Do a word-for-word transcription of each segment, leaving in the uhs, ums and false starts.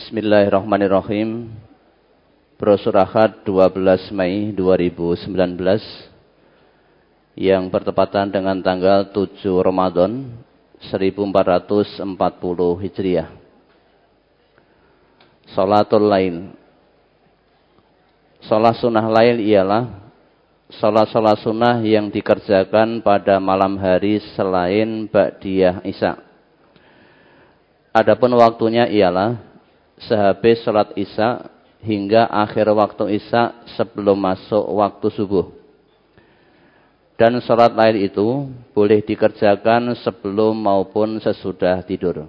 Bismillahirrahmanirrahim. Brosur Ahad dua belas Mei dua ribu sembilan belas yang bertepatan dengan tanggal tujuh Ramadan seribu empat ratus empat puluh Hijriah. Salatul Lail. Salat sunnah lail ialah salat-salat sunnah yang dikerjakan pada malam hari selain ba'diyah Isya. Adapun waktunya ialah sehabis salat Isya hingga akhir waktu Isya sebelum masuk waktu subuh. Dan salat lain itu boleh dikerjakan sebelum maupun sesudah tidur.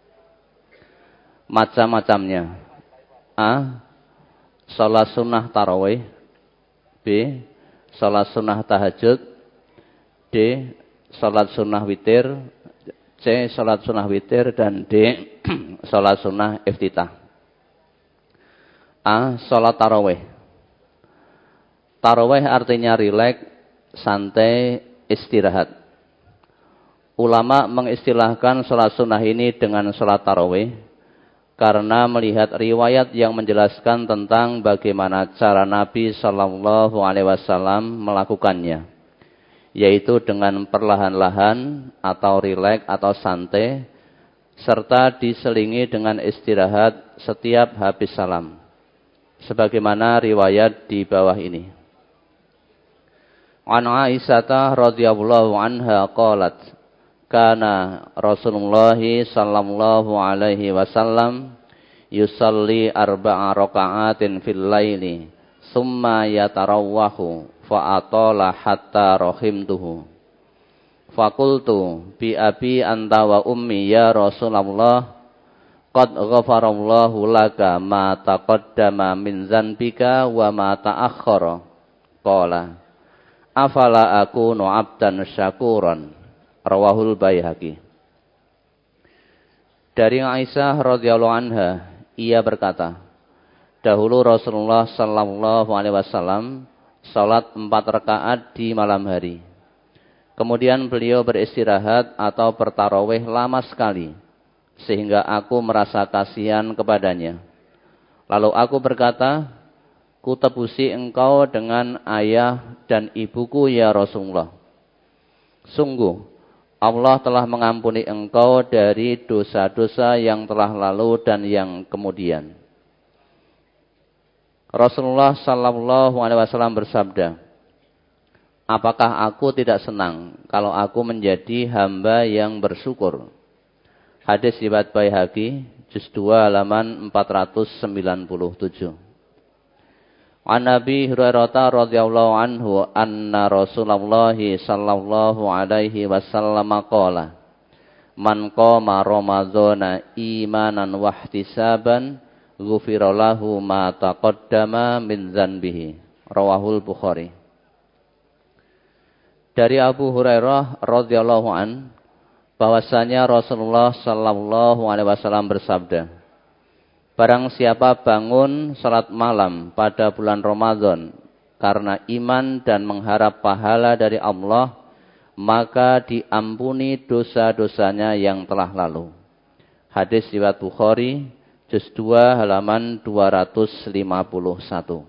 Macam-macamnya: A. Salat sunnah tarawih. B. Salat sunnah tahajud. D. Salat sunnah witir. C. Salat sunnah witir. Dan D. Salat sunnah iftitah. A. Salat tarawih. Tarawih artinya rileks, santai, istirahat. Ulama mengistilahkan salat sunnah ini dengan salat tarawih karena melihat riwayat yang menjelaskan tentang bagaimana cara Nabi Shallallahu Alaihi Wasallam melakukannya, yaitu dengan perlahan-lahan atau rileks atau santai, serta diselingi dengan istirahat setiap habis salam. Sebagaimana riwayat di bawah ini. An Aisyah radhiyallahu anha qalat, kana Rasulullah sallallahu alaihi wasallam yusalli arba'a raka'atin fil laili, summa yatarawwahu fa atala hatta rahimtuhu. Fakultu bi abi anta wa ummi ya Rasulullah, qad ghafarallahu laka ma taqaddama min zanbika wa ma ta'akhkhara. Qala afala akunu 'abdan syakuran. Rawahul Baihaqi. Dari Aisyah radhiyallahu anha, ia berkata, dahulu Rasulullah sallallahu alaihi wasallam salat empat rakaat di malam hari. Kemudian beliau beristirahat atau bertarawih lama sekali, sehingga aku merasa kasihan kepadanya. Lalu aku berkata, kutebusi engkau dengan ayah dan ibuku ya Rasulullah. Sungguh, Allah telah mengampuni engkau dari dosa-dosa yang telah lalu dan yang kemudian. Rasulullah sallallahu alaihi wasallam bersabda, apakah aku tidak senang kalau aku menjadi hamba yang bersyukur? Hadis riwayat Baihaqi, juz dua halaman empat ratus sembilan puluh tujuh. An Nabi Hurairah radhiyallahu anhu anna Rasulullah sallallahu alaihi wasallam qala, man qama ramadhana imanan wa ihtisaban ghufira lahu ma taqaddama min dzanbihi. Rawahul Bukhari. Dari Abu Hurairah radhiyallahu an, bahwasanya Rasulullah sallallahu alaihi wasallam bersabda, barang siapa bangun salat malam pada bulan Ramadan karena iman dan mengharap pahala dari Allah, maka diampuni dosa-dosanya yang telah lalu. Hadis riwayat Bukhari, juz dua halaman dua ratus lima puluh satu.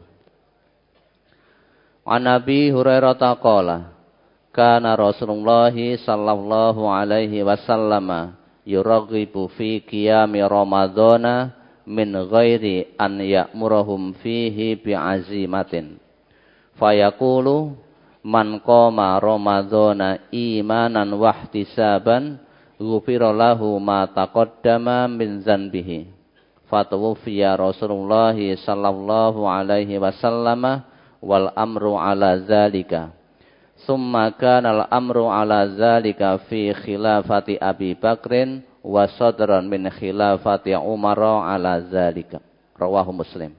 An Nabi Hurairah qala, kana Rasulullah sallallahu alaihi wasallam yuraghibu fi qiyami Ramadhana min ghairi an ya'murahum fihi bi'azimatin. Fayaqulu man qama Ramadhana imanan wa ihtisaban ghufira lahu ma taqaddama min dzanbihi. Fatawaffiya Rasulullah sallallahu alaihi wasallam wal amru ala zalika. Summa kana al-amru ala zalika fi khilafati Abi Bakrin wa sadran min khilafati Umar ala zalika. Rawahu Muslim.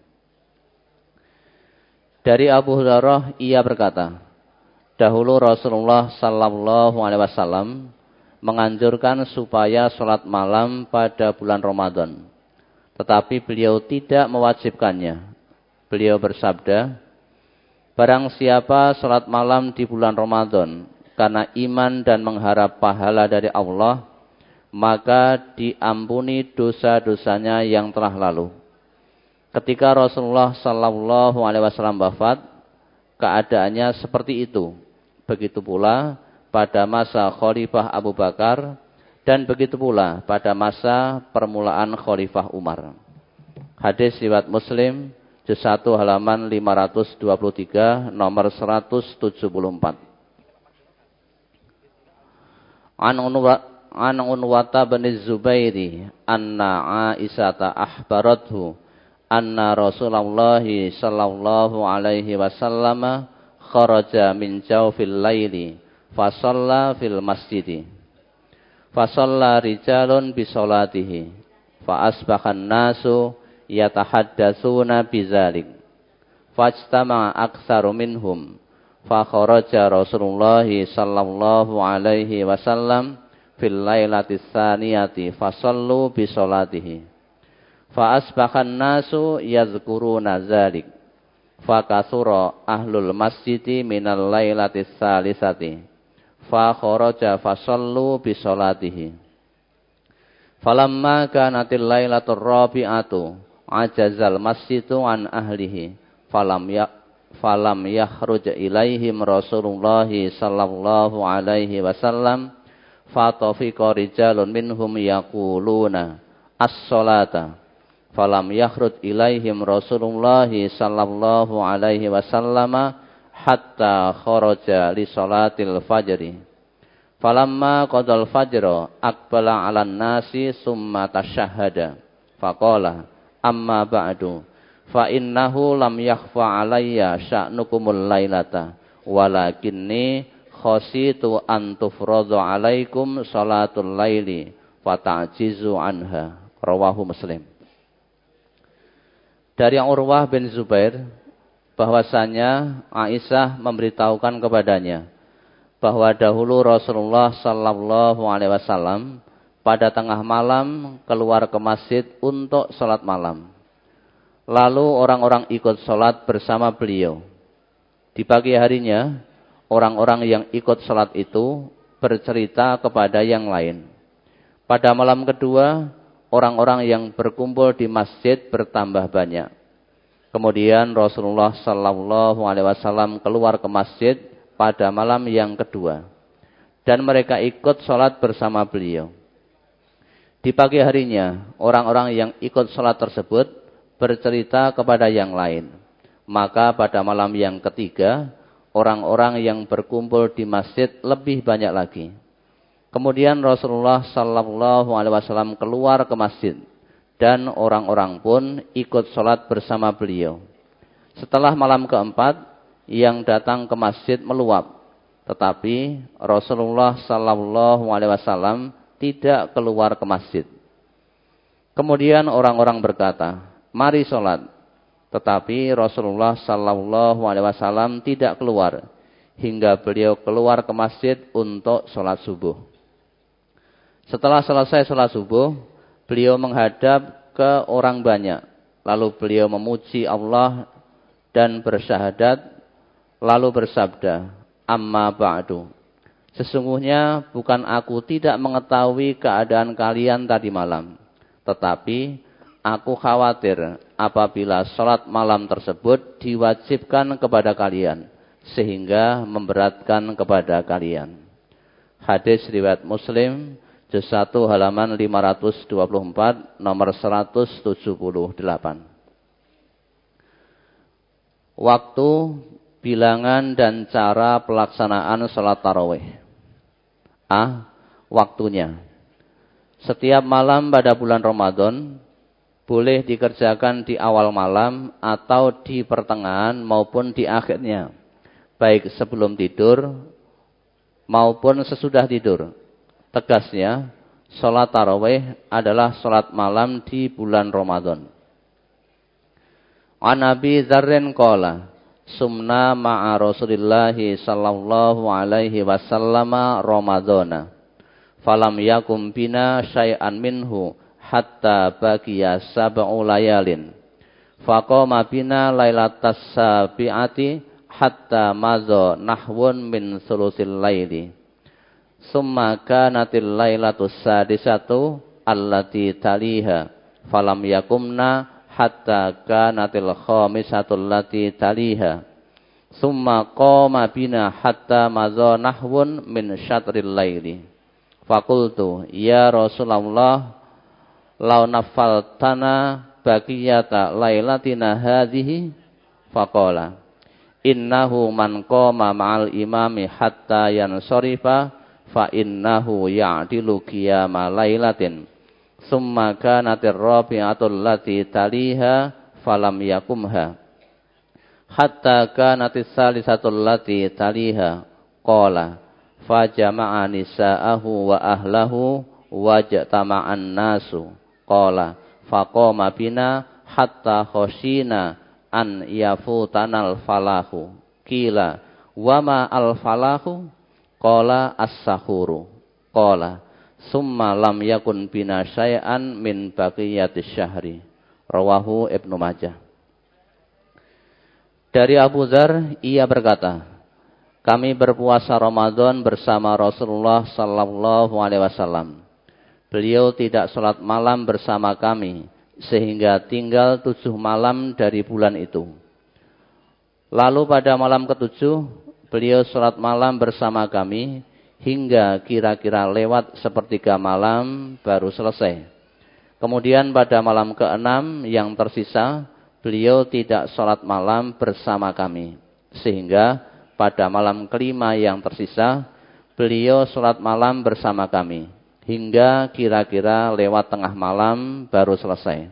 Dari Abu Hurairah ia berkata, dahulu Rasulullah sallallahu alaihi wasallam menganjurkan supaya salat malam pada bulan Ramadan, tetapi beliau tidak mewajibkannya. Beliau bersabda, barang siapa salat malam di bulan Ramadan karena iman dan mengharap pahala dari Allah, maka diampuni dosa-dosanya yang telah lalu. Ketika Rasulullah sallallahu alaihi wasallam wafat, keadaannya seperti itu. Begitu pula pada masa Khalifah Abu Bakar dan begitu pula pada masa permulaan Khalifah Umar. Hadis riwayat Muslim, juz satu halaman lima ratus dua puluh tiga, nomor seratus tujuh puluh empat. An An Unwata bin Zubairi anna Aisyata ahbarathu anna Rasulullah sallallahu alaihi wasallam kharaja min jawfil laili fa shalla fil masjid fa shalla rijalun bi salatihi fa asbahan nasu yatahaddatsuna bidzalik fajtama aktsaru minhum fa kharaja Rasulullah sallallahu alaihi wasallam fil lailatis tsaniyati fa sallu bi salatihi fa asbahan nasu yazkuruna dzalik fa kasura ahlul masjidi minal lailatis salisati fa kharaja fa sallu bi salatihi falamma kanatil lailatur rabi'atu ajazal masjidu an ahlihi falam ya falam yakhruj ilaihim Rasulullah sallallahu alaihi wasallam fatafiqa rijalun minhum yaquluna as-salata falam yakhrud ilaihim Rasulullah sallallahu alaihi wasallam hatta kharaja li salatil fajri falamma qadal fajra aqbala 'alan nasi summa tashahhada faqala amma ba'du fa innahu lam yakhfa 'alayya sya'nukumul lailata walakinni khasitu an tufradu 'alaikum salatul laili fata'jizu anha. Rawahu Muslim. Dari Urwah bin Zubair bahwasanya Aisyah memberitahukan kepadanya bahwa dahulu Rasulullah sallallahu alaihi wasallam pada tengah malam keluar ke masjid untuk salat malam. Lalu orang-orang ikut salat bersama beliau. Di pagi harinya orang-orang yang ikut salat itu bercerita kepada yang lain. Pada malam kedua orang-orang yang berkumpul di masjid bertambah banyak. Kemudian Rasulullah sallallahu alaihi wasallam keluar ke masjid pada malam yang kedua. Dan mereka ikut sholat bersama beliau. Di pagi harinya, orang-orang yang ikut sholat tersebut bercerita kepada yang lain. Maka pada malam yang ketiga, orang-orang yang berkumpul di masjid lebih banyak lagi. Kemudian Rasulullah sallallahu alaihi wasallam keluar ke masjid dan orang-orang pun ikut sholat bersama beliau. Setelah malam keempat, yang datang ke masjid meluap, tetapi Rasulullah sallallahu alaihi wasallam tidak keluar ke masjid. Kemudian orang-orang berkata, "Mari sholat." Tetapi Rasulullah sallallahu alaihi wasallam tidak keluar hingga beliau keluar ke masjid untuk sholat subuh. Setelah selesai sholat subuh, beliau menghadap ke orang banyak. Lalu beliau memuji Allah dan bersyahadat, lalu bersabda, "Amma ba'du. Sesungguhnya bukan aku tidak mengetahui keadaan kalian tadi malam. Tetapi aku khawatir apabila sholat malam tersebut diwajibkan kepada kalian, sehingga memberatkan kepada kalian." Hadis riwayat Muslim, juz satu halaman lima ratus dua puluh empat, nomor seratus tujuh puluh delapan. Waktu, bilangan dan cara pelaksanaan salat tarawih. A. Waktunya. Setiap malam pada bulan Ramadan boleh dikerjakan di awal malam atau di pertengahan maupun di akhirnya, baik sebelum tidur maupun sesudah tidur. Tegasnya, salat tarawih adalah salat malam di bulan Ramadan. An Abi Dzarrin qala, sumna ma'a Rasulillah sallallahu alaihi wasallam Ramadana. Falam yakum bina syai'an minhu hatta baqiya sab'u layalin. Faqama bina lailatas sabi'ati hatta madza nahwun min sulusil laili. Summa kanatil lailatus sadisatu allati taliha falam yakumna hatta kanatil khamisatul lati taliha. Summa qama bina hatta madza nahwun min syatril laili. Fakultu ya Rasulullah law nafaltana baqiyata lailatina hadhihi. Faqala innahu man qama ma'al imami hatta yansarifa fa innahu ya'dilu qiyama lailatin. Summa kanatir rabi'atul lati taliha falam yakumha hatta kanatis salisatul lati taliha. Qala fajama'a nisa'ahu wa ahlahu wajtama'an nasu. Qala faqama bina hatta khoshina an yafutanal falahu. Qila wama al falahu? Qala as-sahuru. Qala summa lam yakun bina syai'an min baqiyatis syahri. Rawahu Ibnu Majah. Dari Abu Dzar, ia berkata, kami berpuasa Ramadan bersama Rasulullah sallallahu alaihi wasallam. Beliau tidak sholat malam bersama kami, sehingga tinggal tujuh malam dari bulan itu. Lalu pada malam ketujuh, beliau sholat malam bersama kami, hingga kira-kira lewat sepertiga malam baru selesai. Kemudian pada malam keenam yang tersisa, beliau tidak sholat malam bersama kami. Sehingga pada malam kelima yang tersisa, beliau sholat malam bersama kami. Hingga kira-kira lewat tengah malam baru selesai.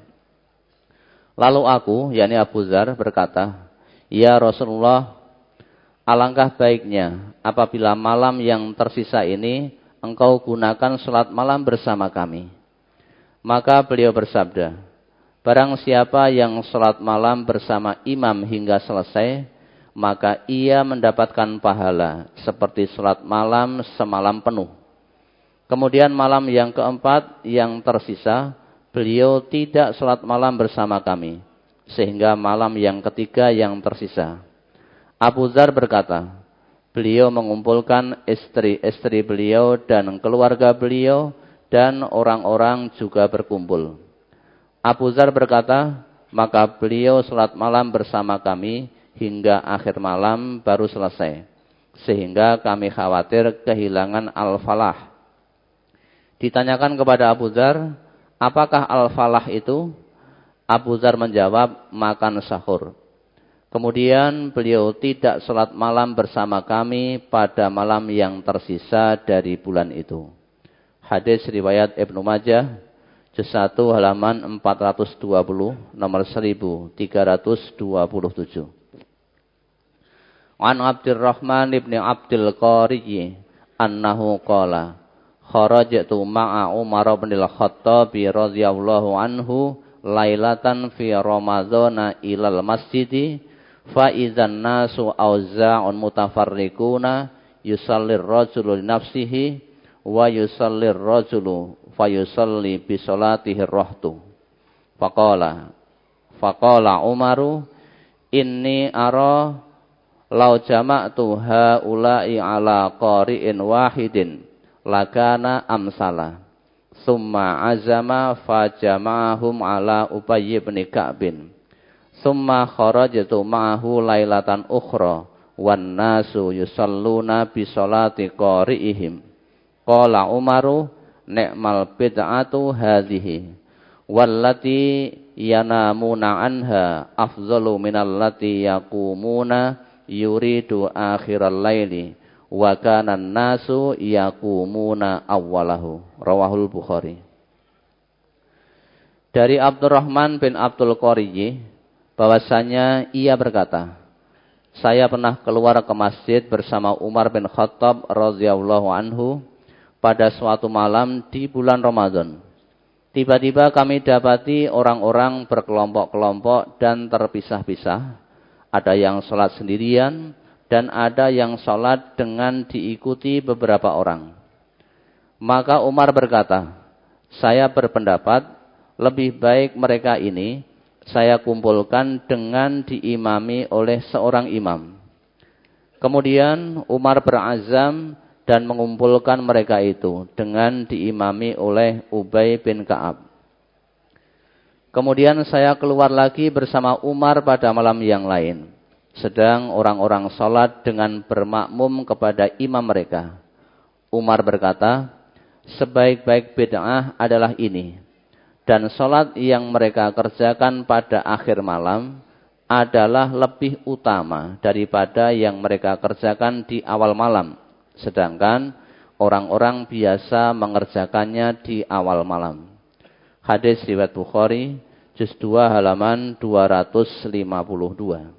Lalu aku, yakni Abu Dzar berkata, ya Rasulullah, alangkah baiknya apabila malam yang tersisa ini engkau gunakan sholat malam bersama kami. Maka beliau bersabda, barang siapa yang sholat malam bersama imam hingga selesai, maka ia mendapatkan pahala seperti sholat malam semalam penuh. Kemudian malam yang keempat yang tersisa, beliau tidak sholat malam bersama kami. Sehingga malam yang ketiga yang tersisa. Abu Dzar berkata, beliau mengumpulkan istri-istri beliau dan keluarga beliau dan orang-orang juga berkumpul. Abu Dzar berkata, maka beliau sholat malam bersama kami hingga akhir malam baru selesai. Sehingga kami khawatir kehilangan al-falah. Ditanyakan kepada Abu Dzar, apakah al-falah itu? Abu Dzar menjawab, makan sahur. Kemudian beliau tidak sholat malam bersama kami pada malam yang tersisa dari bulan itu. Hadis riwayat Ibnu Majah, juz satu halaman empat ratus dua puluh, nomor seribu tiga ratus dua puluh tujuh. An Abdurrahman ibn Abdul Qariyi annahu qala kharajtu ma'a Umar bin al-Khattab radhiyallahu anhu lailatan fi Ramadhana ilal masjidi fa idzan nasu auza'un mutafarriquna yusallir rajulu li nafsihi wa yusallir rajulu fayusalli bi salatihi rahtu. Faqala faqala Umaru inni ara law jama'tu haula'i ala qari'in wahidin lakana amsala. Summa azama fajama'ahum ala Ubay bin Ka'bin. Summa kharajtu ma'ahu lailatan ukhra wan nasu yusalluna bi sholati qari'ihim. Qala Umaru ni'mal bid'atu hadhihi wallati yanamuna anha afdhalu minallati yaqumuna yuridu akhiral laili wa kana an-nasu yaqumuna awwalahu. Rawahul Bukhari. Dari Abdurrahman bin Abdul Qariyi bahwasanya ia berkata, saya pernah keluar ke masjid bersama Umar bin Khattab radhiyallahu anhu pada suatu malam di bulan Ramadan. Tiba-tiba kami dapati orang-orang berkelompok-kelompok dan terpisah-pisah. Ada yang sholat sendirian dan ada yang sholat dengan diikuti beberapa orang. Maka Umar berkata, saya berpendapat lebih baik mereka ini saya kumpulkan dengan diimami oleh seorang imam. Kemudian Umar berazam dan mengumpulkan mereka itu dengan diimami oleh Ubay bin Ka'ab. Kemudian saya keluar lagi bersama Umar pada malam yang lain. Sedang orang-orang sholat dengan bermakmum kepada imam mereka. Umar berkata, sebaik-baik bid'ah adalah ini. Dan sholat yang mereka kerjakan pada akhir malam adalah lebih utama daripada yang mereka kerjakan di awal malam. Sedangkan orang-orang biasa mengerjakannya di awal malam. Hadis riwayat Bukhari, juz dua halaman dua ratus lima puluh dua.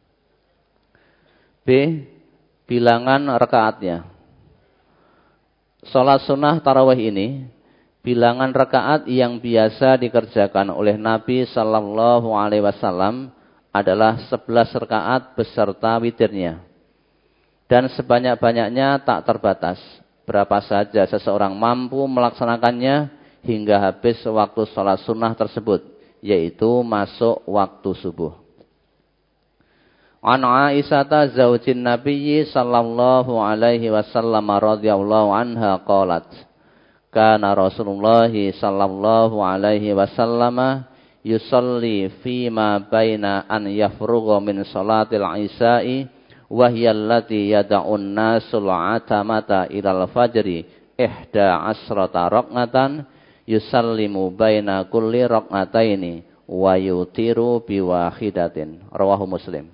B. Bilangan rakaatnya. Salat sunnah tarawih ini, bilangan rakaat yang biasa dikerjakan oleh Nabi Sallallahu Alaihi Wasallam adalah sebelas rakaat beserta witirnya. Dan sebanyak-banyaknya tak terbatas. Berapa saja seseorang mampu melaksanakannya hingga habis waktu salat sunnah tersebut, yaitu masuk waktu subuh. An Aisyah zaujin Nabi sallallahu alaihi wasallam radhiyallahu anha qalat kana Rasulullah sallallahu alaihi wasallam yusalli fima baina an yafrugha min salatil isya'i wa hiya allati yad'un nasul atamata ilal fajri ihda asrata raqatan yusallimu baina kulli raqataini wa yutiru biwahidatin. Rawahu Muslim.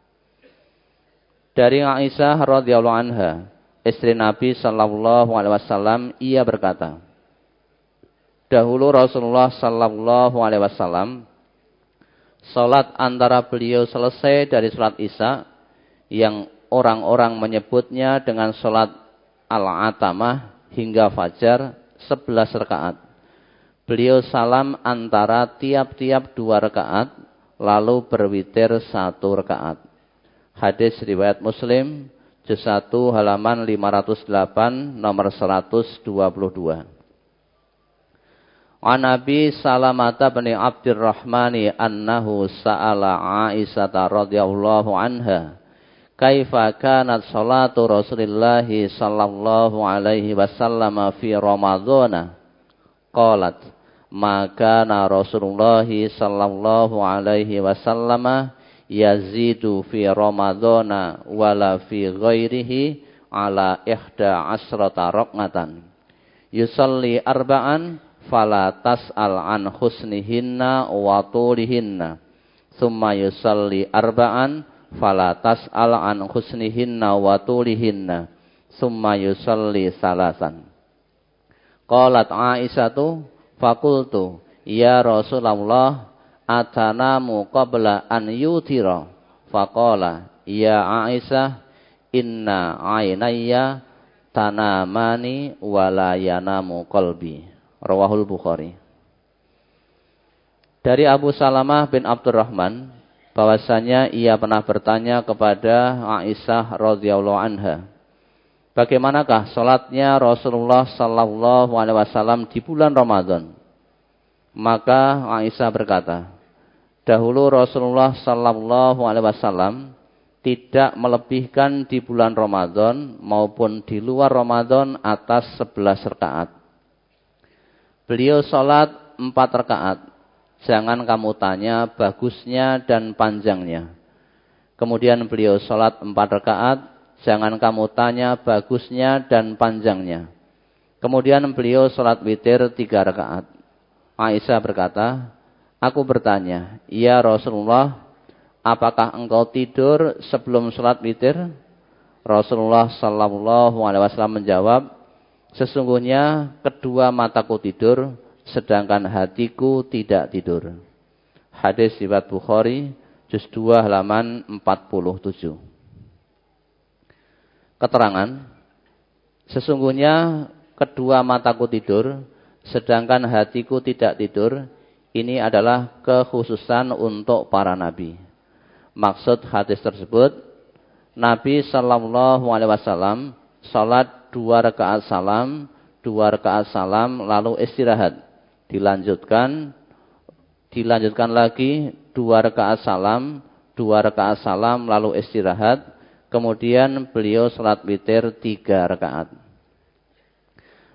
Dari Aisyah radhiyallahu anha, istri Nabi sallallahu alaihi wasallam, ia berkata, dahulu Rasulullah sallallahu alaihi wasallam salat antara beliau selesai dari salat Isya yang orang-orang menyebutnya dengan salat al-atamah hingga fajar sebelas rakaat. Beliau salam antara tiap-tiap dua rakaat lalu berwitir satu rakaat. Hadis riwayat Muslim, juz satu halaman lima ratus delapan, nomor seratus dua puluh dua. An Nabi Salamata bin Abdurrahmani annahu sa'ala Aisyah radhiyallahu anha, kaifa kanat salatu Rasulillah sallallahu alaihi wasallam fi Ramadhan? Qalat, ma kana Rasulullah sallallahu alaihi wasallam yazidu fi Ramadhana wala fi ghairihi ala ihda asrata raqatan yusalli arba'an fala tas'al an husnihinna wa tulihinna thumma yusalli arba'an fala tas'al an husnihinna wa tulihinna thumma yusalli salasan. Qalat Aisyatu faqultu ya Rasulullah atanamu qabla an yutira. Faqala ya Aisyah inna ainayya tanamani wala yanamu qalbi. Rawahul Bukhari. Dari Abu Salamah bin Abdurrahman bahwasanya ia pernah bertanya kepada Aisyah radhiyallahu anha, bagaimanakah salatnya Rasulullah sallallahu alaihi wasallam di bulan Ramadan? Maka Aisyah berkata, dahulu Rasulullah sallallahu alaihi wasallam tidak melebihkan di bulan Ramadan maupun di luar Ramadan atas sebelas rakaat. Beliau salat empat rakaat. Jangan kamu tanya bagusnya dan panjangnya. Kemudian beliau salat empat rakaat. Jangan kamu tanya bagusnya dan panjangnya. Kemudian beliau salat witir tiga rakaat. Aisyah berkata, aku bertanya, ya Rasulullah, apakah engkau tidur sebelum salat witir? Rasulullah sallallahu alaihi wasallam menjawab, sesungguhnya kedua mataku tidur, sedangkan hatiku tidak tidur. Hadis riwayat Bukhari, juz dua halaman empat puluh tujuh. Keterangan, sesungguhnya kedua mataku tidur, sedangkan hatiku tidak tidur, ini adalah kekhususan untuk para nabi. Maksud hadis tersebut, Nabi sallallahu alaihi wasallam salat dua rakaat salam, dua rakaat salam lalu istirahat. Dilanjutkan dilanjutkan lagi dua rakaat salam, dua rakaat salam lalu istirahat. Kemudian beliau salat witir tiga rakaat.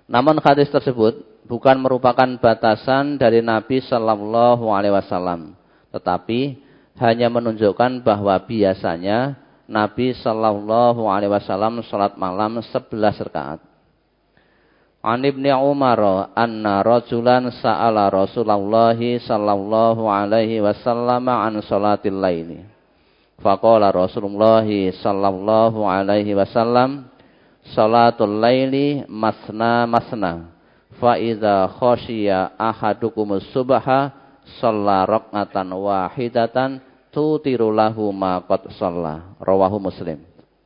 Namun hadis tersebut bukan merupakan batasan dari Nabi Shallallahu Alaihi Wasallam, tetapi hanya menunjukkan bahwa biasanya Nabi Shallallahu Alaihi Wasallam salat malam sebelas rakaat. An Ibni Umar anna rajulan sa'ala Rasulullah sallallahu alaihi wasallam an salatil laili. Faqala Rasulullah sallallahu alaihi wasallam, salatul laili masna masna. Fa idza khashiya ahadukumus subha shalla rak'atan wahidatan tutiru lahu ma qad shalla. Rawahu Muslim.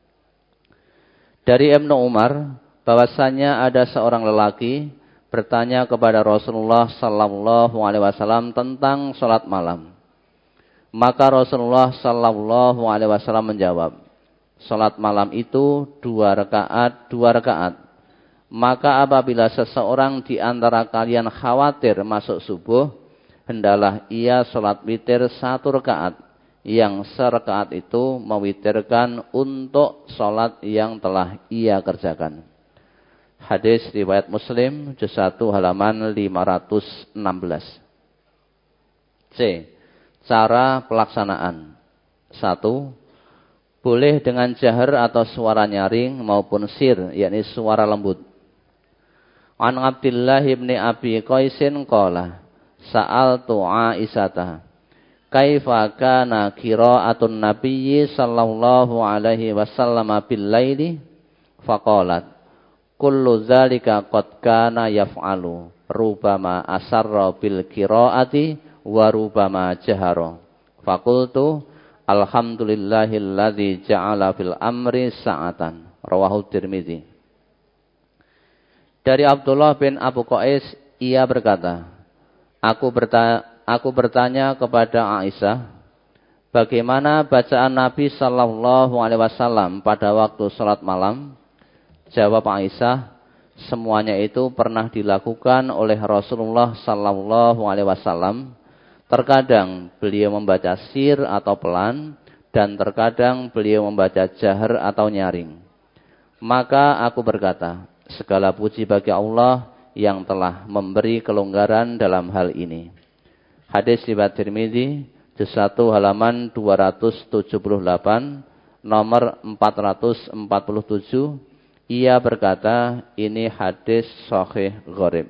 Dari Ibnu Umar bahwasanya ada seorang lelaki bertanya kepada Rasulullah sallallahu alaihi wasallam tentang salat malam. Maka Rasulullah sallallahu alaihi wasallam menjawab, salat malam itu dua rakaat, dua rakaat. Maka apabila seseorang di antara kalian khawatir masuk subuh, hendaklah ia salat witir satu rakaat, yang serakaat itu mewitirkan untuk salat yang telah ia kerjakan. Hadis riwayat Muslim, juz satu halaman lima ratus enam belas. C. Cara pelaksanaan. Satu. Boleh dengan jahar atau suara nyaring maupun sir, yakni suara lembut. An Abdillah ibni Abi Qaisin qala, sa'altu Aisyata, kaifa kana qira'atun nabiyyi sallallahu alaihi wasallam bil laili? Faqalat, kullu zalika qad kana yaf'alu rubama asarra bil qiraati wa rubama jahara. Faqultu alhamdulillahilladzi ja'ala fil amri sa'atan. Rawahu Tirmidzi. Dari Abdullah bin Abu Qais, ia berkata, aku bertanya, aku bertanya kepada Aisyah, bagaimana bacaan Nabi sallallahu alaihi wasallam pada waktu salat malam? Jawab Aisyah, semuanya itu pernah dilakukan oleh Rasulullah sallallahu alaihi wasallam. Terkadang beliau membaca sir atau pelan, dan terkadang beliau membaca jahar atau nyaring. Maka aku berkata, segala puji bagi Allah yang telah memberi kelonggaran dalam hal ini. Hadis riwayat Tirmidzi, juz satu halaman dua ratus tujuh puluh delapan, nomor empat ratus empat puluh tujuh. Ia berkata, ini hadis sahih gharib.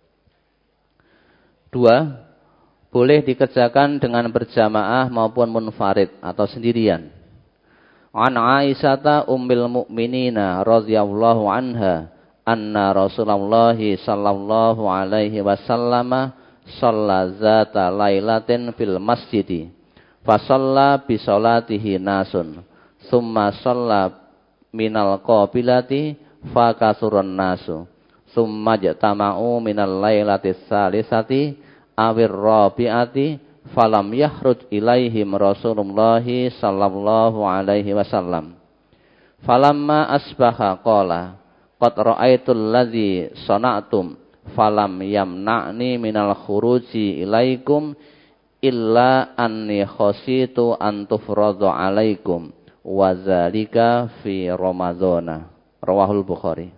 Dua, boleh dikerjakan dengan berjamaah maupun munfarid atau sendirian. An Aisyata ummil mu'minina radhiyallahu anha anna Rasulullah sallallahu alaihi wasallam shalla zata lailatin fil masjidi fa shalla bi salatihi nasun summa shalla minal qabilati fa kasurun nasu summa jatama'u minal lailati salisati awir rabi'ati falam yahruj ilaihim Rasulullah sallallahu alaihi wasallam. Falamma asbaha qala qad ra'aitul ladzi sana'tum falam yamna'ni minal khuruji ilaikum illa anni khasitu an tufradu alaikum wa zalika fi Ramadhana. Rawahul Bukhari.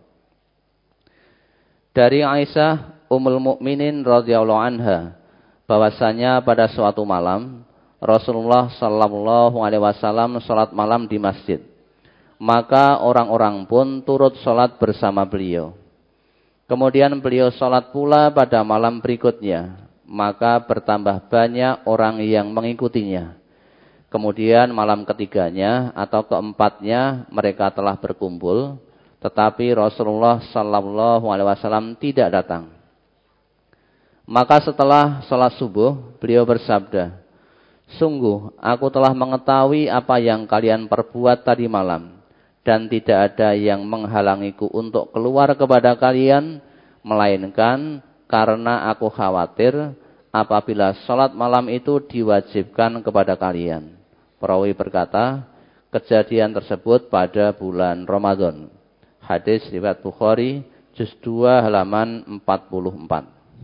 Dari Aisyah Ummul Mukminin radhiyallahu anha bahwasanya pada suatu malam Rasulullah sallallahu alaihi wasallam salat malam di masjid. Maka orang-orang pun turut salat bersama beliau. Kemudian beliau salat pula pada malam berikutnya, maka bertambah banyak orang yang mengikutinya. Kemudian malam ketiganya atau keempatnya mereka telah berkumpul, tetapi Rasulullah sallallahu alaihi wasallam tidak datang. Maka setelah salat subuh, beliau bersabda, sungguh aku telah mengetahui apa yang kalian perbuat tadi malam, dan tidak ada yang menghalangiku untuk keluar kepada kalian, melainkan karena aku khawatir apabila salat malam itu diwajibkan kepada kalian. Perawi berkata, kejadian tersebut pada bulan Ramadan. Hadis riwayat Bukhari, juz dua halaman empat puluh empat.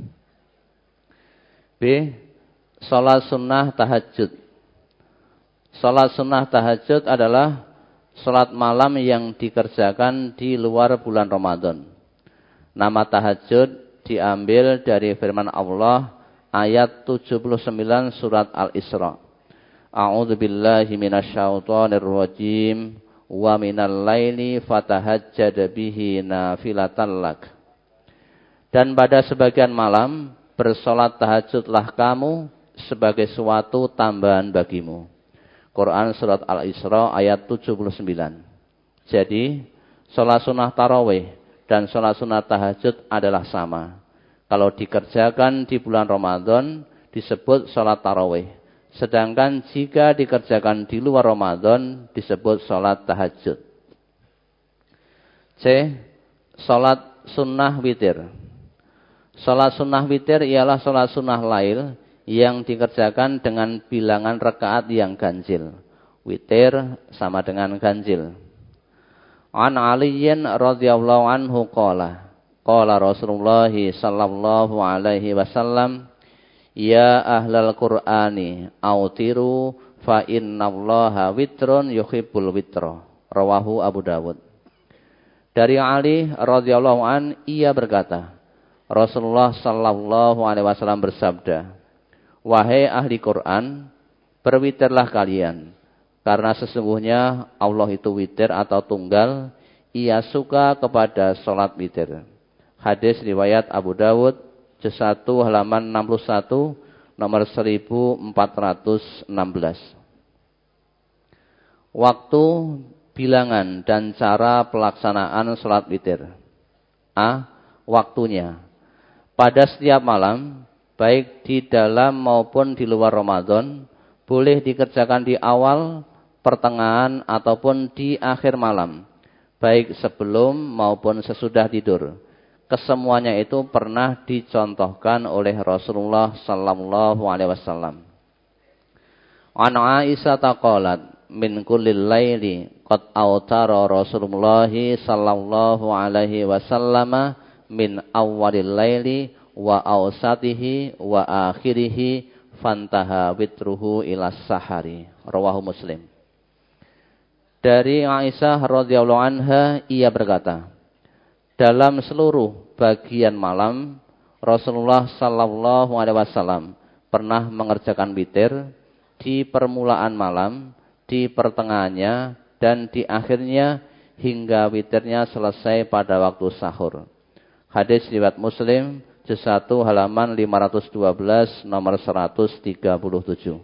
B. Salat sunnah tahajud. Salat sunnah tahajud adalah salat malam yang dikerjakan di luar bulan Ramadan. Nama tahajud diambil dari firman Allah ayat tujuh puluh sembilan surat Al-Isra. A'udzu billahi minasyaitonir rajim wa minal laili fatahajjad bihi nafilatan lak. Dan pada sebagian malam bersolat tahajudlah kamu sebagai suatu tambahan bagimu. Quran surat Al-Isra ayat tujuh puluh sembilan. Jadi, sholat sunnah tarawih dan sholat sunnah tahajud adalah sama. Kalau dikerjakan di bulan Ramadan disebut sholat tarawih. Sedangkan jika dikerjakan di luar Ramadan disebut sholat tahajud. C. Sholat sunnah witir. Sholat sunnah witir ialah sholat sunnah lail yang dikerjakan dengan bilangan rakaat yang ganjil. Witir sama dengan ganjil. An Aliyin radhiyallahu anhu qala qala Rasulullah sallallahu alaihi wasallam ya ahlal Qur'ani autiru fa innallaha witrun yuhibbul witra. Rawahu Abu Dawud. Dari Ali radhiyallahu an ia berkata, Rasulullah sallallahu alaihi wasallam bersabda, wahai ahli Quran, berwitirlah kalian, karena sesungguhnya Allah itu witir atau tunggal, ia suka kepada sholat witir. Hadis riwayat Abu Dawud, juz satu halaman enam puluh satu, nomor seribu empat ratus enam belas. Waktu, bilangan, dan cara pelaksanaan sholat witir. A. Waktunya. Pada setiap malam, baik di dalam maupun di luar Ramadan, boleh dikerjakan di awal, pertengahan, ataupun di akhir malam, baik sebelum maupun sesudah tidur. Kesemuanya itu pernah dicontohkan oleh Rasulullah sallallahu alaihi wasallam. An Aisyah taqalat min kullil laili qad autara Rasulullah sallallahu alaihi wasallam min awwalil laili wa awsatihi wa akhirihi fantaha witruhu ila sahari. Rawahu Muslim. Dari Aisyah radhiyallahu anha ia berkata, dalam seluruh bagian malam Rasulullah sallallahu alaihi wasallam pernah mengerjakan witir di permulaan malam, di pertengahannya, dan di akhirnya hingga witirnya selesai pada waktu sahur. Hadis riwayat Muslim, juz satu halaman lima ratus dua belas, nomor seratus tiga puluh tujuh.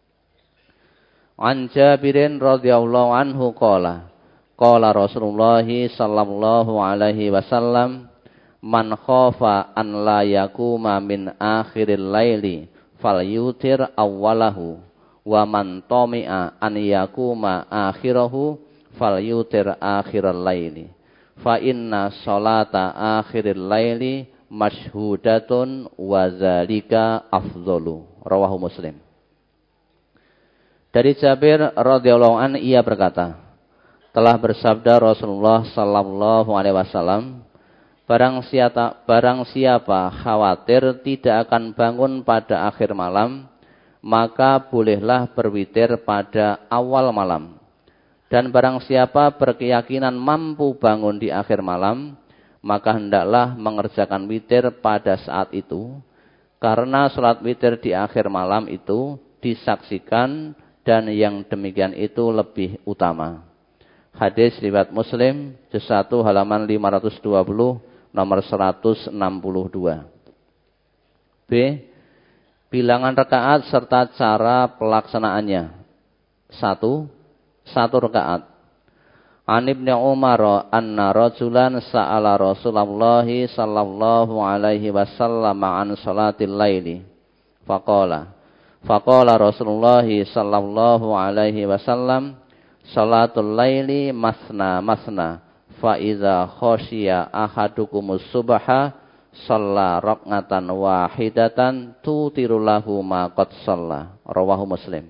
An Jabirin radhiyallahu anhu qala qala Rasulullah sallallahu alaihi wasallam man khafa an la yakuma min akhiril laili falyutir awwalahu wa man tami'a an yakuma akhirahu falyutir akhiral laili fa inna sholata akhiril laili masyhudatun wa zalika afdhalu. Rawahu Muslim. Dari Jabir radhiyallahu an ia berkata, telah bersabda Rasulullah sallallahu alaihi wasallam, barang siapa barang siapa khawatir tidak akan bangun pada akhir malam, maka bolehlah berwitir pada awal malam. Dan barang siapa berkeyakinan mampu bangun di akhir malam, maka hendaklah mengerjakan witir pada saat itu, karena sholat witir di akhir malam itu disaksikan dan yang demikian itu lebih utama. Hadis riwayat Muslim, juz satu halaman lima ratus dua puluh, nomor seratus enam puluh dua. B. Bilangan rakaat serta cara pelaksanaannya. Satu. Satu rakaat. An Ibnu Umar anna rajulan sa'ala Rasulullah sallallahu alaihi wasallam an salatil laili. Faqala Faqala Rasulullah sallallahu alaihi wasallam salatul laili masna masna fa iza khashiya ahadukumus subha shalla rak'atan wahidatan tutiru lahu ma qad shalla. Rawahu Muslim.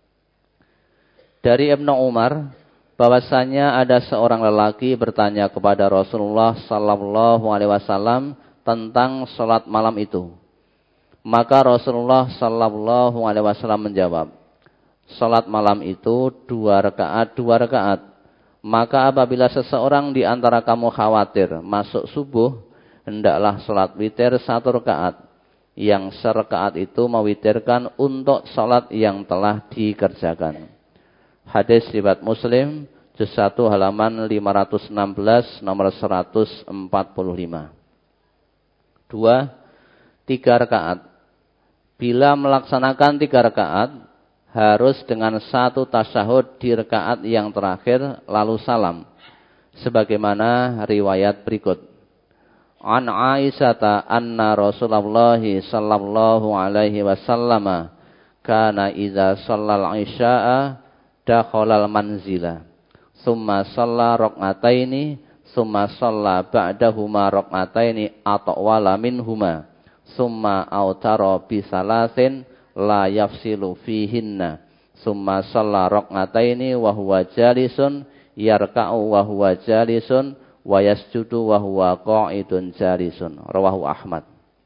Dari Ibnu Umar bahwasanya ada seorang lelaki bertanya kepada Rasulullah sallallahu alaihi wasallam tentang salat malam itu. Maka Rasulullah sallallahu alaihi wasallam menjawab, salat malam itu dua rakaat, dua rakaat. Maka apabila seseorang di antara kamu khawatir masuk subuh, hendaklah sholat witir satu rakaat, yang serakaat itu mewitirkan untuk sholat yang telah dikerjakan. Hadis riwayat Muslim, juz satu halaman lima ratus enam belas, nomor seratus empat puluh lima. Dua, tiga rakaat. Bila melaksanakan tiga rakaat, harus dengan satu tasyahud di rakaat yang terakhir, lalu salam. Sebagaimana riwayat berikut. An Aisyata anna Rasulullah sallallahu alaihi wasallam kana idza shallal isya'a dakhalal manzila summa shalla rak'ataini summa shalla ba'dahuma rak'ataini atwala minhuma summa autara bi salasin la yafsilu fihinna summa shalla rak'ataini wa huwa jalisun yarka'u wa huwa jalisun wa yasjudu wa huwa qa'idun jalisun. Rawahu Ahmad.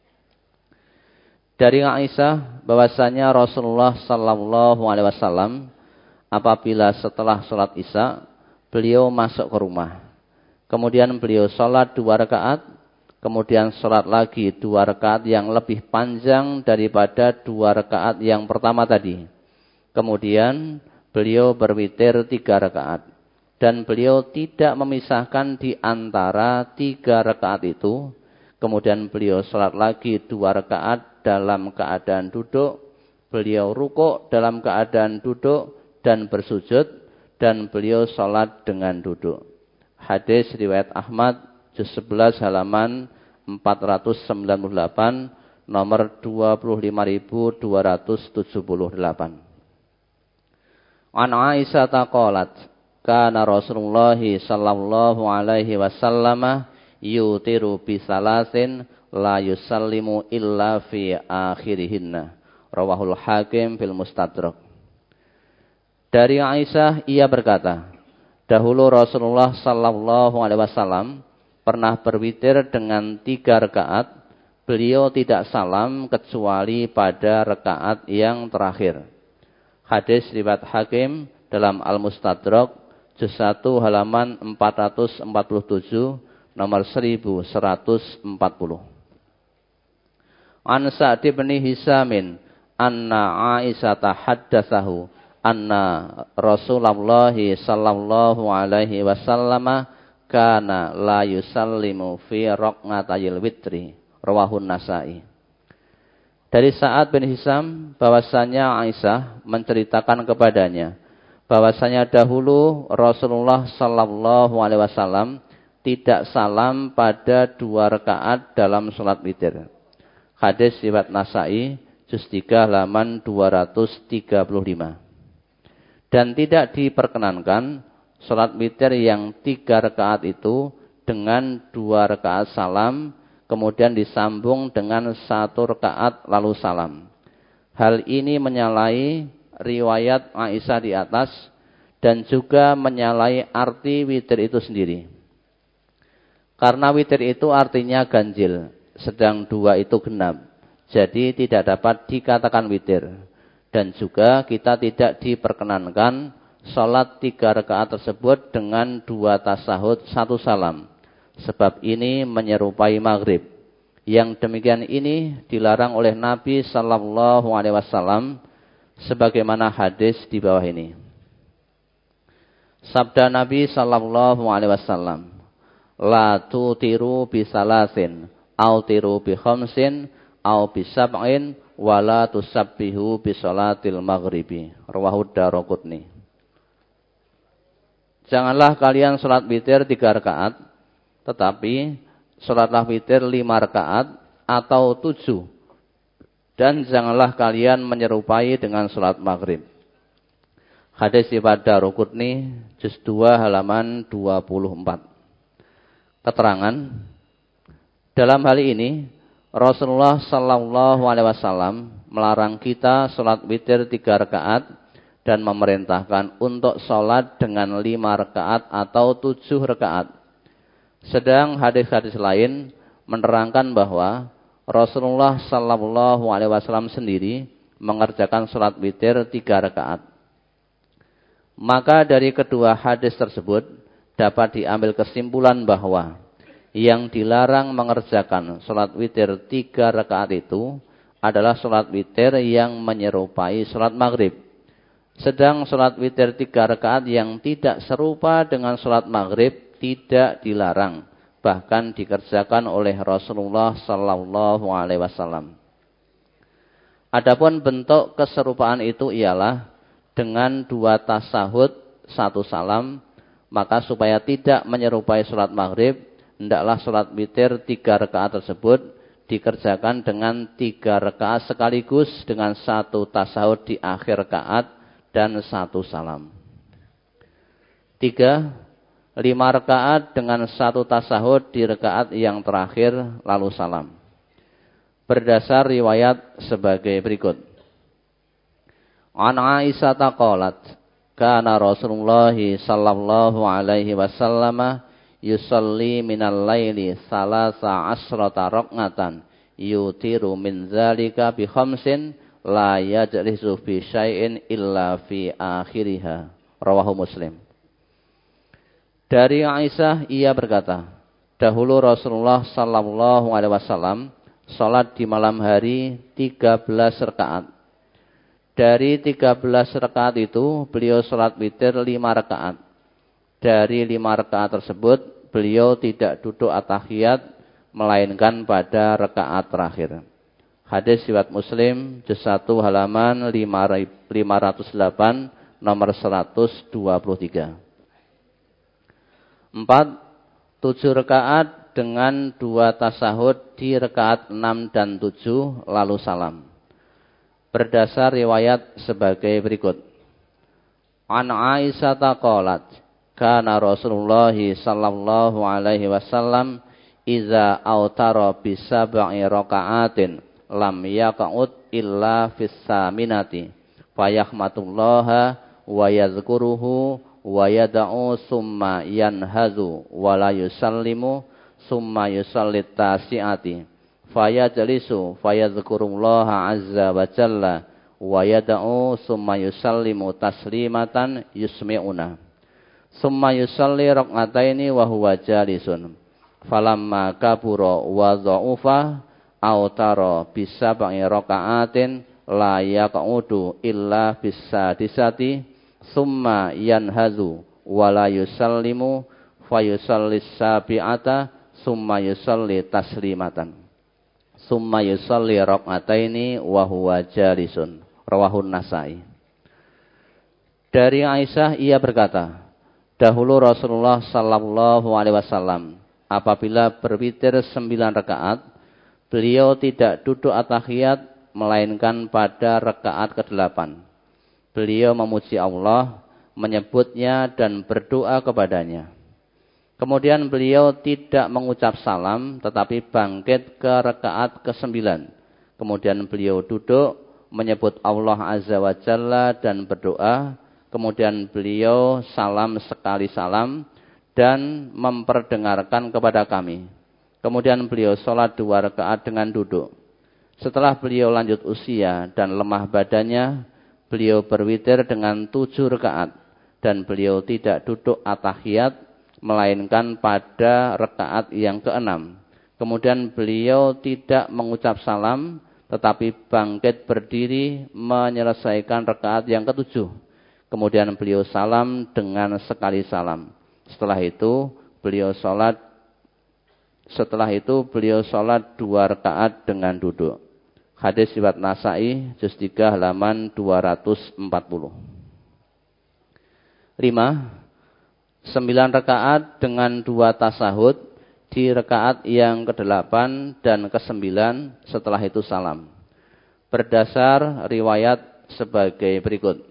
Dari Aisyah bahwasanya Rasulullah sallallahu alaihi wasallam apabila setelah salat Isya beliau masuk ke rumah. Kemudian beliau salat dua rakaat, kemudian salat lagi dua rakaat yang lebih panjang daripada dua rakaat yang pertama tadi. Kemudian beliau berwitir tiga rakaat. Dan beliau tidak memisahkan di antara tiga rakaat itu. Kemudian beliau sholat lagi dua rakaat dalam keadaan duduk. Beliau rukuk dalam keadaan duduk dan bersujud. Dan beliau sholat dengan duduk. Hadis riwayat Ahmad, juz sebelas halaman empat ratus sembilan puluh delapan, nomor dua puluh lima ribu dua ratus tujuh puluh delapan. An Aisyah taqalat. Kana Rasulullah sallallahu alaihi wasallam yutiru bi salasin la yusallimu illa fi akhirihinna. Rawahul Hakim fil Mustadrak. Dari Aisyah ia berkata, dahulu Rasulullah sallallahu alaihi wasallam pernah berwitir dengan tiga rakaat. Beliau tidak salam kecuali pada rakaat yang terakhir. Hadis riwayat Hakim dalam Al-Mustadrak, juz satu halaman empat ratus empat puluh tujuh, nomor seribu seratus empat puluh. An Sa'd bin Hisamin anna Aisyah haddatsahu anna Rasulullah sallallahu alaihi wasallam kana la yusallimu fi raq'atayil witri. Rawahun Nasa'i. Dari Sa'd bin Hisam bahwasanya Aisyah menceritakan kepadanya bahwasanya dahulu Rasulullah sallallahu alaihi wasallam tidak salam pada dua rakaat dalam salat witir. Hadis riwayat Nasa'i, juz tiga halaman dua ratus tiga puluh lima. Dan tidak diperkenankan salat witir yang tiga rakaat itu dengan dua rakaat salam, kemudian disambung dengan satu rakaat lalu salam. Hal ini menyalahi riwayat Aisyah di atas dan juga menyalahi arti witir itu sendiri. Karena witir itu artinya ganjil, sedang dua itu genap. Jadi tidak dapat dikatakan witir. Dan juga kita tidak diperkenankan sholat tiga rakaat tersebut dengan dua tasahud satu salam. Sebab ini menyerupai maghrib. Yang demikian ini dilarang oleh Nabi sallallahu alaihi wasallam sebagaimana hadis di bawah ini. Sabda Nabi sallallahu alaihi wasallam, la tutiru bi salasin, au tiru bi khamsin, au bi sab'in, wa la tusabbihu bi salatil maghribi. Rawahu Daraqutni. Janganlah kalian salat witir tiga rakaat, tetapi salatlah witir lima rakaat atau tujuh. Dan janganlah kalian menyerupai dengan salat maghrib. Hadis riwayat Daraqutni, juz dua halaman dua puluh empat. Keterangan, dalam hal ini Rasulullah sallallahu alaihi wasallam melarang kita salat witir tiga rakaat dan memerintahkan untuk salat dengan lima rakaat atau tujuh rakaat. Sedang hadis-hadis lain menerangkan bahwa Rasulullah sallallahu alaihi wasallam sendiri mengerjakan salat witir tiga rakaat. Maka dari kedua hadis tersebut dapat diambil kesimpulan bahwa Yang dilarang mengerjakan sholat witir tiga rakaat itu adalah sholat witir yang menyerupai sholat maghrib. Sedang sholat witir tiga rakaat yang tidak serupa dengan sholat maghrib tidak dilarang, bahkan dikerjakan oleh Rasulullah Sallallahu Alaihi Wasallam. Adapun bentuk keserupaan itu ialah dengan dua tasahud, satu salam, maka supaya tidak menyerupai sholat maghrib, hendaklah sholat witir tiga rakaat tersebut dikerjakan dengan tiga rakaat sekaligus dengan satu tasahud di akhir rakaat dan satu salam. Tiga, lima rakaat dengan satu tasahud di rakaat yang terakhir lalu salam. Berdasar riwayat sebagai berikut. An Aisyah qalat, kana Rasulullah sallallahu alaihi wasallam yusalli minal laili salasa asrata raqatan yutiru min zalika bi khamsin la yajlisu fi syai'in illa fi akhiriha. Rawahu Muslim. Dari Aisyah ia berkata, dahulu Rasulullah sallallahu alaihi wasallam salat di malam hari tiga belas rakaat. Dari tiga belas rakaat itu beliau salat witir lima rakaat. Dari lima rakaat tersebut beliau tidak duduk at-tahiyat melainkan pada rakaat terakhir. Hadis riwayat Muslim juz satu halaman lima ratus delapan nomor seratus dua puluh tiga. Empat, tujuh rakaat dengan dua tasahud di rakaat enam dan tujuh lalu salam. Berdasar riwayat sebagai berikut. An Aisyah qalat, kana Rasulullah sallallahu alaihi wasallam iza autara bi sab'i raka'atin lam yaq'ud illa fis saminati fayahmatullaha wa yazkuruhu wa yad'u summa yanhazu wa la yusallimu summa yusallit tasi'ati fayajlisu fayadhkurullaha azza wa jalla wa yad'u summa yusallimu taslimatan yusmi'una summa yusalli rak'ataini wa huwa jalisun falamma kabura wa dha'ufa autara bisab'i raka'atin la yaq'udu illa bisadisati summa yanhazu wa la yusallimu fayusallis sabi'ata summa yusalli taslimatan summa yusalli rak'ataini wa huwa jalisun. Rawahun Nasai. Dari Aisyah ia berkata, dahulu Rasulullah sallallahu alaihi wasallam apabila berwitir sembilan rakaat, beliau tidak duduk at-tahiyat melainkan pada rakaat kedelapan. Beliau memuji Allah, menyebutnya dan berdoa kepadanya. Kemudian beliau tidak mengucap salam tetapi bangkit ke rakaat kesembilan. Kemudian beliau duduk menyebut Allah Azza wa Jalla dan berdoa. Kemudian beliau salam sekali salam dan memperdengarkan kepada kami. Kemudian beliau sholat dua rakaat dengan duduk. Setelah beliau lanjut usia dan lemah badannya, beliau berwitir dengan tujuh rakaat dan beliau tidak duduk at-tahiyat melainkan pada rakaat yang keenam. Kemudian beliau tidak mengucap salam, tetapi bangkit berdiri menyelesaikan rakaat yang ketujuh. Kemudian beliau salam dengan sekali salam. Setelah itu beliau sholat. Setelah itu beliau sholat dua rakaat dengan duduk. Hadis riwayat Nasai juz tiga halaman dua ratus empat puluh. Lima. Sembilan rakaat dengan dua tasahud di rakaat yang kedelapan dan kesembilan setelah itu salam. Berdasar riwayat sebagai berikut.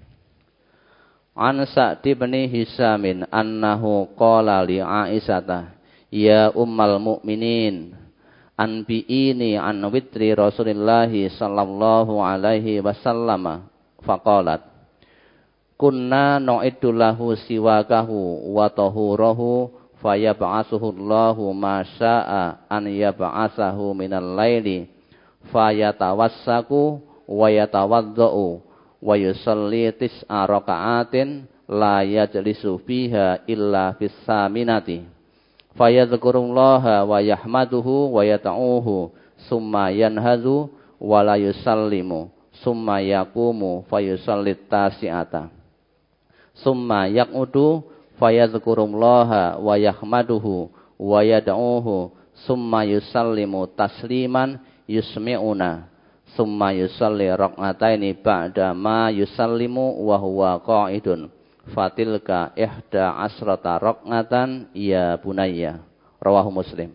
An Sa'd bin Hisamin annahu qala li Aisyata ya ummal mu'minin anbi'ini an witri Rasulillahi sallallahu alaihi wasallam faqalat kunna nu'iddu lahu siwakahu wa tahurahu fayab'asuhu Allahu ma syaa an yab'asahu minal laili fayatawassaku wa yatawaddau wa yusalli tis'a raka'atin la yajlisu fiha illa fis saminati fayadhkurullaha wa yahmaduhu wa yata'uhu summa yanhazu wa la yusallimu summa yaqumu fayusallit tasi'ata summa yaqudu fayadhkurullaha wa yahmaduhu wa yad'uhu summa yusallimu tasliman yusmi'una summa yusalli rak'ataini ba'da ma yusallimu wa huwa qa'idun fatilka ihda asrata rak'atan ya bunayya. Rawahu Muslim.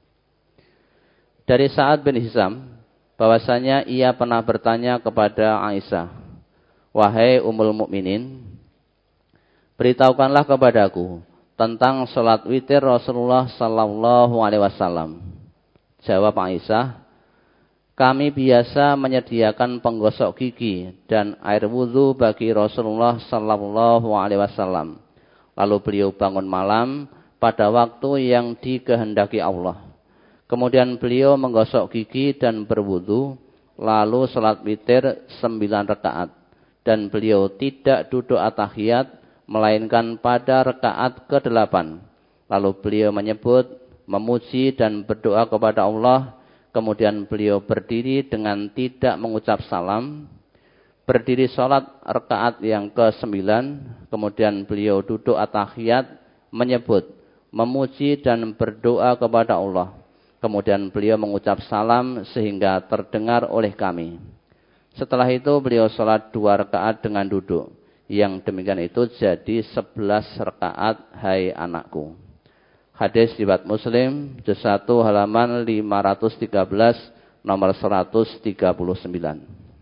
Dari Sa'ad bin Hisam bahwasanya ia pernah bertanya kepada Aisyah, wahai Ummul Mukminin, beritahukanlah kepadaku tentang salat witir Rasulullah sallallahu alaihi wasallam. Jawab Aisyah, kami biasa menyediakan penggosok gigi dan air wudhu bagi Rasulullah sallallahu alaihi wasallam. Lalu beliau bangun malam pada waktu yang dikehendaki Allah. Kemudian beliau menggosok gigi dan berwudhu, lalu salat witir sembilan rakaat. Dan beliau tidak duduk atahiyat, melainkan pada rakaat kedelapan. Lalu beliau menyebut, memuji dan berdoa kepada Allah. Kemudian beliau berdiri dengan tidak mengucap salam. Berdiri sholat rakaat yang ke sembilan. Kemudian beliau duduk atahiyat, menyebut, memuji dan berdoa kepada Allah. Kemudian beliau mengucap salam sehingga terdengar oleh kami. Setelah itu beliau sholat dua rakaat dengan duduk. Yang demikian itu jadi sebelas rakaat, hai anakku. Hadis riwayat Muslim, juz satu halaman lima ratus tiga belas, nomor seratus tiga puluh sembilan.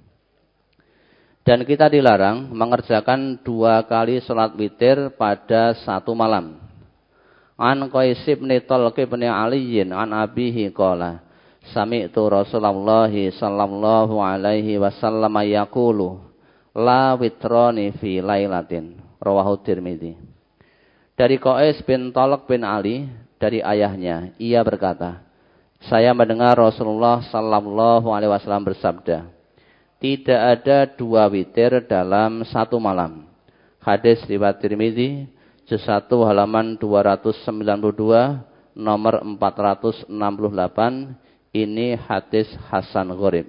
Dan kita dilarang mengerjakan dua kali salat witir pada satu malam. An Qais bin Talq bin Ali an abihi qala, sami'tu Rasulullah sallallahu alaihi wasallam yaqulu, la witrani fi lailatin. Rawahu Tirmidzi. Dari Qais bin Talq bin Ali, dari ayahnya, ia berkata, saya mendengar Rasulullah sallallahu alaihi wasallam bersabda, tidak ada dua witir dalam satu malam. Hadis riwayat Tirmidzi, juz satu halaman dua ratus sembilan puluh dua, nomor empat ratus enam puluh delapan. Ini hadis hasan gharib.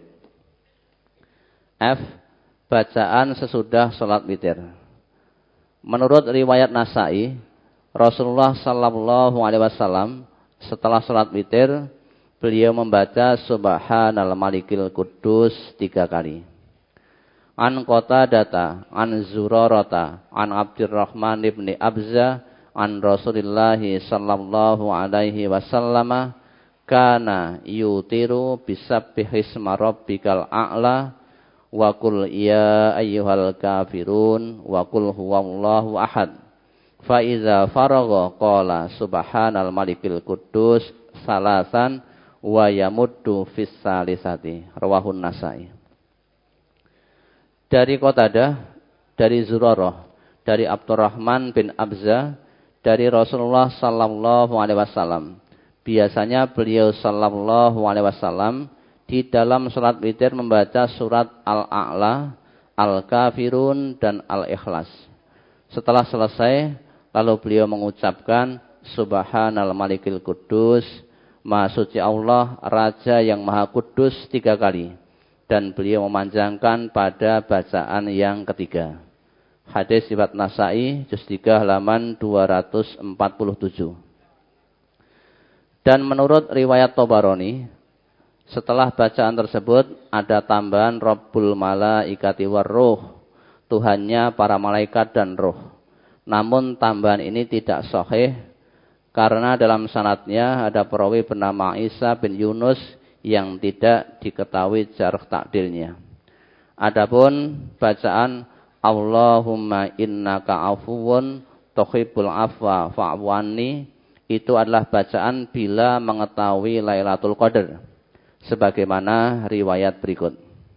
F. Bacaan sesudah salat witir. Menurut riwayat Nasai, Rasulullah sallallahu alaihi wasallam setelah salat witir, beliau membaca Subhanal Malikil Quddus tiga kali. An Qatadata, an Zurarata, an Abdurrahman ibni Abza, an Rasulillah sallallahu alaihi wasallam, kana yutiru bisabbihisma rabbikal a'la, wa qul ya ayyuhal kafirun, wa qul huwallahu ahad. Fa iza faragha qala Subhanal Malikil Quddus salasan wa yamuddu fis salisati. Rawahun Nasai. Dari Qatadah, dari Zurarah, dari Abdurrahman bin Abza, dari Rasulullah sallallahu alaihi wasallam. Biasanya beliau sallallahu alaihi wasallam di dalam salat witir membaca surat Al-A'la, Al-Kafirun dan Al-Ikhlas. Setelah selesai, lalu beliau mengucapkan Subhanal Malikil Quddus, Maha Suci Allah, Raja yang Maha Kudus tiga kali. Dan beliau memanjangkan pada bacaan yang ketiga. Hadis riwayat Nasai, juz tiga halaman dua ratus empat puluh tujuh. Dan menurut riwayat Tabarani, setelah bacaan tersebut ada tambahan Rabbul Malaikati Warruh, Tuhannya para malaikat dan roh. Namun tambahan ini tidak sahih karena dalam sanadnya ada perawi bernama Isa bin Yunus yang tidak diketahui jarh takdilnya. Adapun bacaan Allahumma innaka afuwun tuhibbul afwa fa'fu anni, itu adalah bacaan bila mengetahui Lailatul Qadar, sebagaimana riwayat berikut.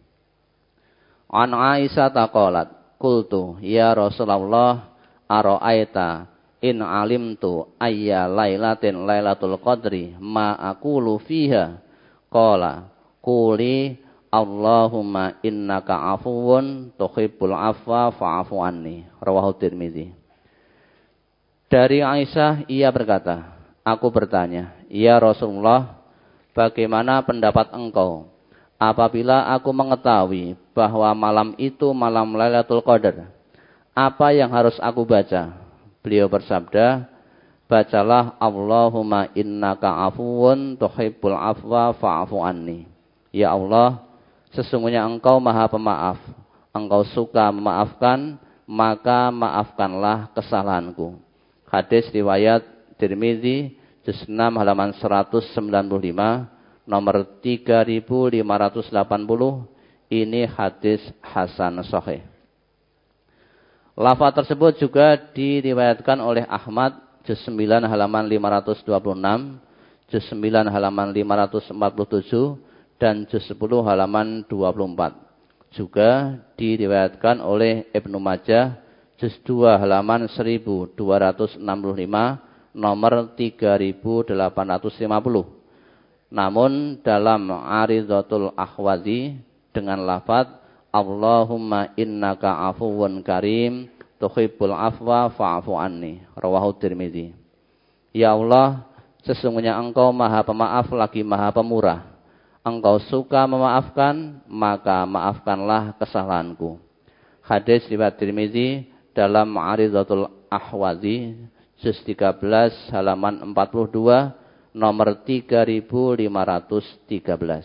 An Aisyah taqalat, qultu ya Rasulullah ara'aita in alimtu ayya lailatin lailatul qadri ma aqulu fiha, qala quli Allahumma innaka afuwun tuhibbul afwa fa'fu anni. Rawahu Tirmidzi. Dari Aisyah ia berkata, Aku bertanya, "Ya Rasulullah, bagaimana pendapat engkau apabila aku mengetahui bahwa malam itu malam Lailatul Qadar? Apa yang harus aku baca?" Beliau bersabda, "Bacalah Allahumma innaka afuwun tuhibbul afwa fa'fu anni." Ya Allah, sesungguhnya engkau maha pemaaf, engkau suka memaafkan, maka maafkanlah kesalahanku. Hadis riwayat Tirmizi, juz enam halaman seratus sembilan puluh lima, nomor tiga ribu lima ratus delapan puluh. Ini hadis hasan sahih. Lafaz tersebut juga diriwayatkan oleh Ahmad, juz sembilan halaman lima ratus dua puluh enam, juz sembilan halaman lima ratus empat puluh tujuh, dan juz sepuluh halaman dua puluh empat. Juga diriwayatkan oleh Ibnu Majah, juz dua halaman seribu dua ratus enam puluh lima, nomor tiga ribu delapan ratus lima puluh. Namun dalam Aridhatul Ahwazi dengan lafaz Allahumma innaka afuwun karim tuhibbul afwa fa'fu anni. Rawahu Tirmizi. Ya Allah, sesungguhnya engkau maha pemaaf lagi maha pemurah. Engkau suka memaafkan, maka maafkanlah kesalahanku. Hadis riwayat Tirmizi dalam Aridhatul Ahwazi, juz tiga belas halaman empat puluh dua, nomor tiga ribu lima ratus tiga belas.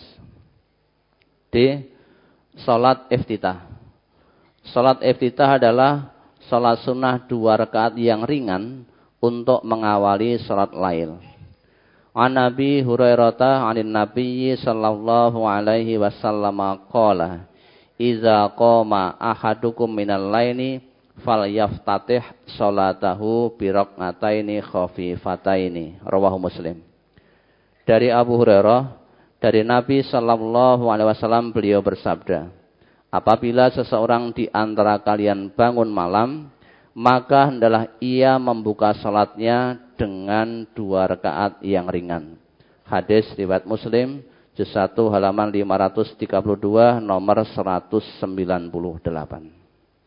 D. Salat iftitah. Salat iftitah adalah salat sunnah dua rakaat yang ringan untuk mengawali salat lail. An Nabi Hurairah anin Nabiyyi sallallahu alaihi wasallam qala, "Idza qama ahadukum minal laili falyaftatih salatahu bi rak'ataini khafifataini." Rawahu Muslim. Dari Abu Hurairah, dari Nabi sallallahu alaihi wasallam, beliau bersabda, "Apabila seseorang di antara kalian bangun malam, maka hendaklah ia membuka salatnya dengan dua rakaat yang ringan." Hadis riwayat Muslim, juz satu halaman lima ratus tiga puluh dua, nomor seratus sembilan puluh delapan.